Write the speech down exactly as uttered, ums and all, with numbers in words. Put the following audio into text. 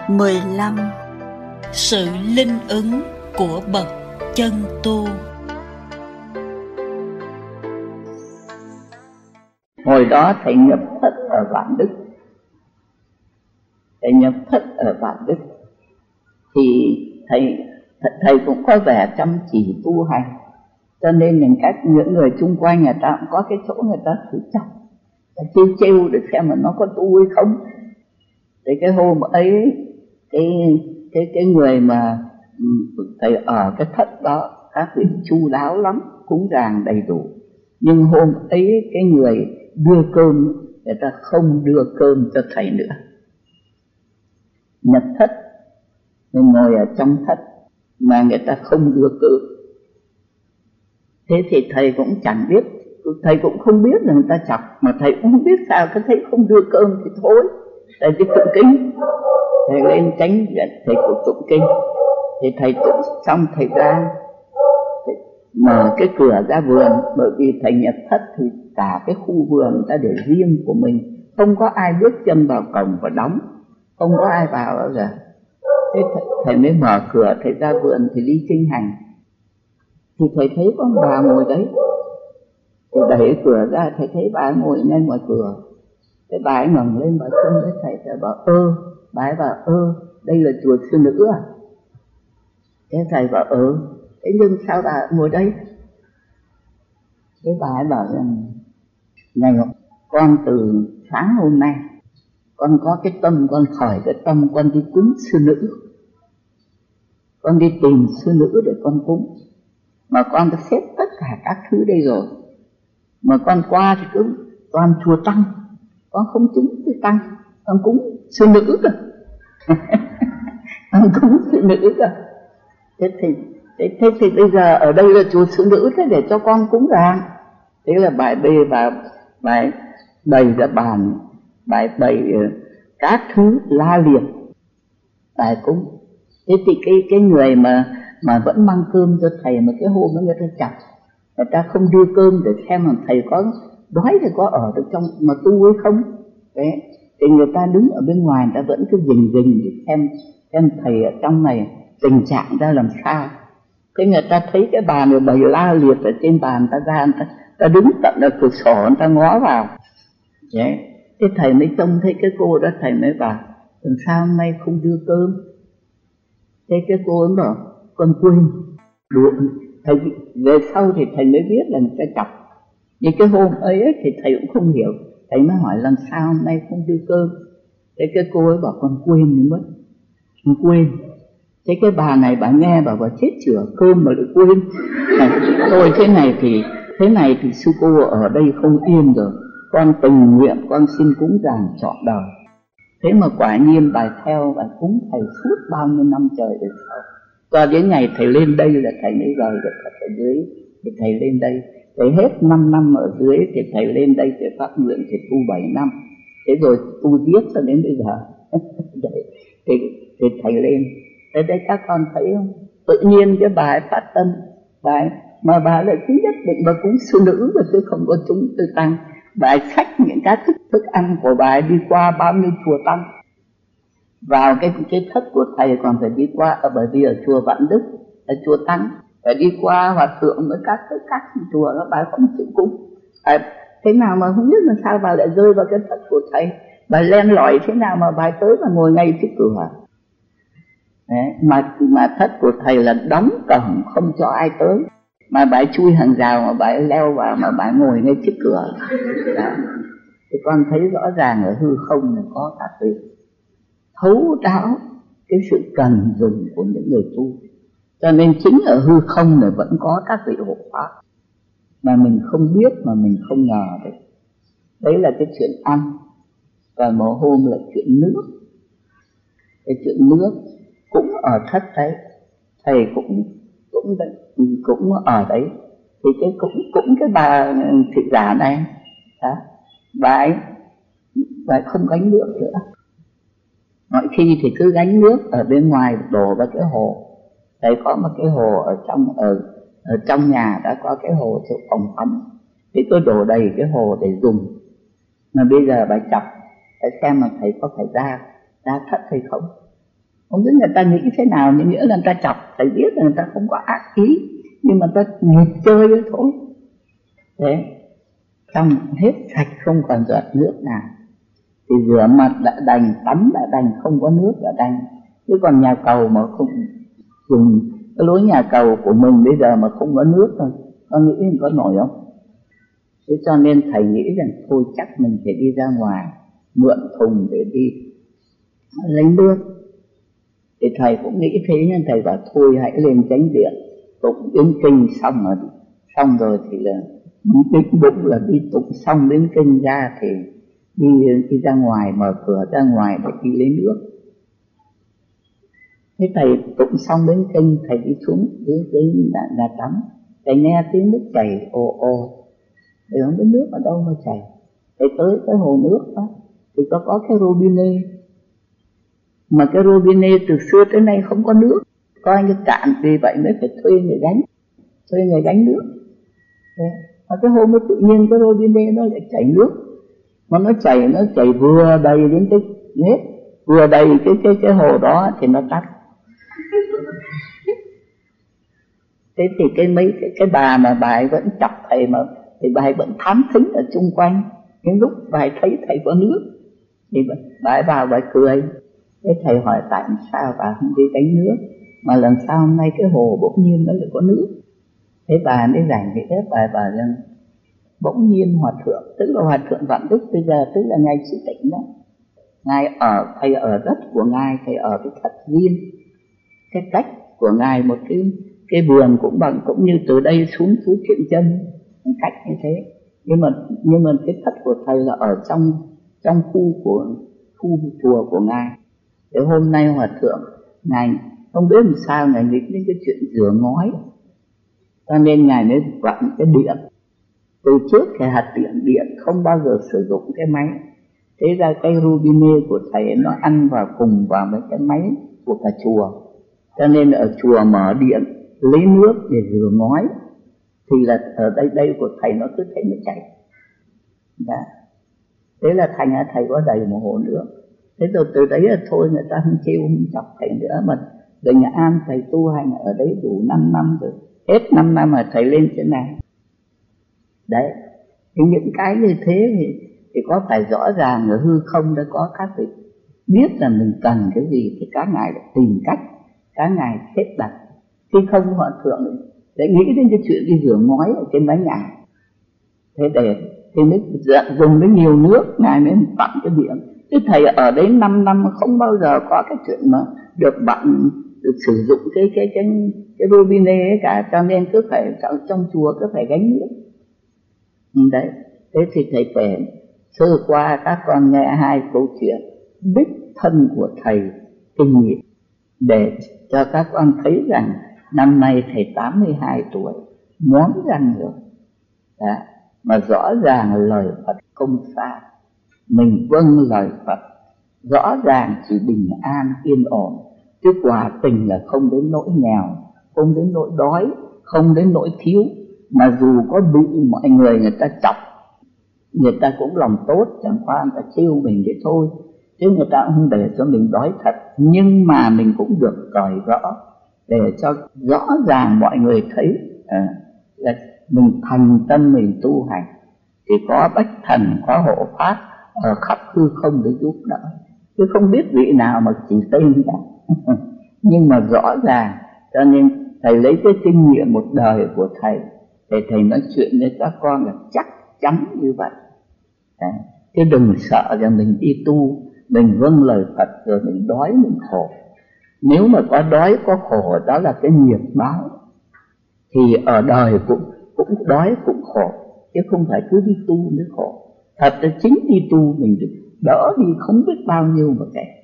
mười lăm. Sự linh ứng của bậc chân tu. Hồi đó thầy nhập thất ở Vạn Đức. Thầy nhập thất ở Vạn Đức thì thầy thầy cũng có vẻ chăm chỉ tu hành, cho nên những các những người chung quanh người ta cũng có cái chỗ người ta thử chọc, trêu trêu để xem mà nó có tu hay không. Thì cái hôm ấy cái cái cái người mà thầy ở cái thất đó, các vị chu đáo lắm, cúng dường đầy đủ, nhưng hôm ấy cái người đưa cơm người ta không đưa cơm cho thầy nữa. Nhập thất mình ngồi ở trong thất mà người ta không đưa cơm. Thế thì thầy cũng chẳng biết, thầy cũng không biết là người ta chọc, mà thầy cũng không biết sao, cái thấy không đưa cơm thì thôi. Thầy đi tụng kinh, thầy lên chánh viện, thầy cũng tụng kinh. Thì thầy tụng xong thầy ra mở cái cửa ra vườn, bởi vì thầy nhập thất thì cả cái khu vườn người ta để riêng của mình, không có ai bước chân vào cổng và đóng, không có ai vào bao giờ. Thế thầy, thầy mới mở cửa, thầy ra vườn thì đi kinh hành. Thì thầy thấy có một bà ngồi đấy, thầy đẩy cửa ra, thầy thấy bà ngồi ngay ngoài cửa. Cái bà ấy ngẩng lên bà trông với thầy, thầy bảo ơ, bà ấy bảo ơ, đây là chùa Sư Nữ à? Thế thầy bảo ơ, thế nhưng sao bà ngồi đây? Thế bà ấy bảo rằng này con từ sáng hôm nay con có cái tâm, con khởi cái tâm con đi cúng Sư Nữ, con đi tìm Sư Nữ để con cúng, mà con đã xếp tất cả các thứ đây rồi, mà con qua thì cứ toàn chùa Tăng, con không cúng cái Tăng, con cúng Sư Nữ cơ. Con cúng Sư Nữ cơ. Thế thì, thế, thế thì bây giờ ở đây là chùa Sư Nữ, thế để cho con cúng vàng. Thế là bài bê và bài bày ra bàn, bài bày các thứ la liệt bài cúng. Thế thì cái cái người mà mà vẫn mang cơm cho thầy, mà cái hôm đó người ta chặt, người ta không đưa cơm để xem mà thầy có đói thì có ở được trong mà tu hay không. Đấy, thì người ta đứng ở bên ngoài, người ta vẫn cứ rình rình để xem xem thầy ở trong này tình trạng ra làm sao. Thế người ta thấy cái bàn rồi bày la liệt ở trên bàn, ta ra người ta, ta đứng tận ở cửa sổ, người ta ngó vào. Đấy, thế thầy mới trông thấy cái cô đó, thầy mới bảo làm sao hôm nay không đưa cơm. Thế cái cô ấy bảo con quên. Đùa. Thầy về sau thì thầy mới biết là người ta chọc. Nhưng cái hôm ấy, ấy thì thầy cũng không hiểu. Thầy mới hỏi làm sao hôm nay không đưa cơm. Thế cái cô ấy bảo con quên mới mất. Con quên. Thế cái bà này bà nghe bảo bà chết chửa, cơm mà lại quên. Thôi thế này thì thế này thì sư cô ở đây không yên rồi, con tình nguyện con xin cúng dường trọn đời. Thế mà quả nhiên bà theo, bà cúng thầy suốt bao nhiêu năm trời về sau. Cho đến ngày thầy lên đây là thầy mới rời được ở dưới, thì thầy lên đây. Thầy hết năm năm ở dưới thì thầy lên đây để phát nguyện thì tu bảy năm. Thế rồi tu tiếp cho đến bây giờ. thì, thì thầy lên. Thế đấy các con thấy không? Tự nhiên cái bà ấy phát tâm, bà ấy, mà bà lại cứ nhất định bà cúng Sư Nữ mà chứ không có chúng Tư Tăng. Bà ấy xách những các thức, thức ăn của bà ấy đi qua bao nhiêu chùa Tăng. Vào cái, cái thất của thầy còn phải đi qua, ở bởi vì ở chùa Vạn Đức, ở chùa Tăng, phải đi qua hòa thượng với các thức các chùa đó, bà ấy không chịu cúng. À, thế nào mà không biết là sao bà lại rơi vào cái thất của thầy. Bà len lỏi thế nào mà bà ấy tới và ngồi ngay trước cửa. Đấy, mà, mà thất của thầy là đóng cổng không cho ai tới, mà bà ấy chui hàng rào mà bà ấy leo vào, mà bà ấy ngồi ngay trước cửa. Đó. Thì con thấy rõ ràng ở hư không là có các vị thấu đáo cái sự cần dùng của những người tu. Cho nên chính ở hư không này vẫn có các vị hộ pháp mà mình không biết, mà mình không ngờ được. Đấy là cái chuyện ăn. Còn một hôm là chuyện nước. Cái chuyện nước cũng ở thất đấy, thầy cũng cũng cũng ở đấy. Thì cái cũng cũng cái bà thị giả này đó, bà ấy bà ấy không gánh nước nữa. Mọi khi thì cứ gánh nước ở bên ngoài đổ vào cái hồ. Thầy có một cái hồ ở trong ở ở trong nhà đã có cái hồ chỗ phòng tắm, thì tôi đổ đầy cái hồ để dùng. Mà bây giờ bà chọc, phải xem mà thầy có phải ra ra thất hay không. Không biết người ta nghĩ thế nào, nhưng nghĩa là người ta chọc thầy biết là người ta không có ác ý, nhưng mà ta nghịch chơi đấy thôi. Thế xong hết sạch không còn giọt nước nào thì rửa mặt đã đành, tắm đã đành, không có nước đã đành. Chứ còn nhà cầu mà không dùng cái lối nhà cầu của mình bây giờ mà không có nước thôi, con nghĩ mình có nổi không? Thế cho nên thầy nghĩ rằng thôi chắc mình phải đi ra ngoài mượn thùng để đi lấy nước. Thì thầy cũng nghĩ thế, nhưng thầy bảo thôi hãy lên chánh điện tụng đến kinh xong rồi xong rồi thì là định bụng là đi tụng xong đến kinh ra thì đi đi ra ngoài, mở cửa ra ngoài để đi lấy nước. Thế thầy tụng xong đến kinh, thầy đi xuống dưới dưới nhà, nhà tắm, thầy nghe tiếng nước chảy ồ ồ, thầy không biết nước ở đâu mà chảy. Thầy tới cái hồ nước đó thì có có cái robinet, mà cái robinet từ xưa tới nay không có nước, coi như cạn, vì vậy mới phải thuê người gánh, thuê người gánh nước. Thế, mà cái hôm ấy tự nhiên cái robinet nó lại chảy nước, mà nó chảy nó chảy vừa đầy đến cái hết, vừa đầy cái cái cái hồ đó thì nó tắt. Thế thì cái mấy cái, cái bà mà bà ấy vẫn chọc thầy, mà thì bà ấy vẫn thám thính ở chung quanh. Những lúc bà ấy thấy thầy có nước thì bà ấy vào bà ấy cười. Thế thầy hỏi tại sao bà không đi gánh nước, mà lần sau hôm nay cái hồ bỗng nhiên nó lại có nước. Thế bà mới giải nghĩa, bà bảo rằng bỗng nhiên hòa thượng, tức là hòa thượng Vạn Đức bây giờ, tức là ngài Trí Tịnh đó, ngài ở, thầy ở đất của ngài, thầy ở cái thất viên, cái cách của ngài một cái cái vườn cũng bằng, cũng như từ đây xuống Phú Thiện Chân, cách như thế. Nhưng mà nhưng mà cái thất của thầy là ở trong trong khu của khu chùa của ngài. Thế hôm nay hòa thượng ngài không biết làm sao ngài nghĩ đến cái chuyện rửa ngói, cho nên ngài mới vặn cái điện. Từ trước cái hạt điện điện không bao giờ sử dụng cái máy, thế ra cái robinet của thầy nó ăn vào cùng vào với cái máy của cả chùa, cho nên ở chùa mở điện lấy nước để rửa ngói thì là ở đây đây của thầy nó cứ thế nó chảy. Đó. Thế là thành ra thầy có đầy một hồ nước. Thế rồi từ đấy là thôi người ta không chịu không chọc thầy nữa, mà về Nghệ An thầy tu hành ở đấy đủ năm năm rồi, hết năm năm mà thầy lên trên này. Đấy, thì những cái như thế thì, thì có phải rõ ràng ở hư không đã có các vị biết là mình cần cái gì thì các ngài lại tìm cách, các ngài xếp đặt. Khi không hòa thượng để nghĩ đến cái chuyện đi rửa ngói ở trên mái nhà, thế để thì mới dùng đến nhiều nước, ngài mới vặn cái điện. Cái thầy ở đấy năm năm không bao giờ có cái chuyện mà được vặn, được sử dụng cái cái cái cái robinet ấy cả, cho nên cứ phải trong chùa cứ phải gánh nước. Đấy, thế thì thầy kể sơ qua các con nghe hai câu chuyện đích thân của thầy kinh nghiệm, để cho các con thấy rằng năm nay thầy tám mươi hai tuổi, món răng rồi. Đó, mà rõ ràng lời Phật không xa, mình vâng lời Phật, rõ ràng chỉ bình an yên ổn, chứ quả tình là không đến nỗi nghèo, không đến nỗi đói, không đến nỗi thiếu. Mà dù có bị mọi người người ta chọc, người ta cũng lòng tốt, chẳng qua người ta trêu mình vậy thôi, chứ người ta cũng không để cho mình đói thật. Nhưng mà mình cũng được cởi rõ, để cho rõ ràng mọi người thấy à, là mình thành tâm mình tu hành thì có bách thần, có hộ pháp ở khắp hư không để giúp đỡ, chứ không biết vị nào mà chỉ tên cả. Nhưng mà rõ ràng, cho nên thầy lấy cái kinh nghiệm một đời của thầy để thầy nói chuyện với các con là chắc chắn như vậy. Đấy. Chứ đừng sợ rằng mình đi tu, mình vâng lời Phật rồi mình đói mình khổ. Nếu mà có đói có khổ đó là cái nghiệp báo, thì ở đời cũng cũng đói cũng khổ, chứ không phải cứ đi tu mới khổ. Thật là chính đi tu mình đỡ đi không biết bao nhiêu mà kể.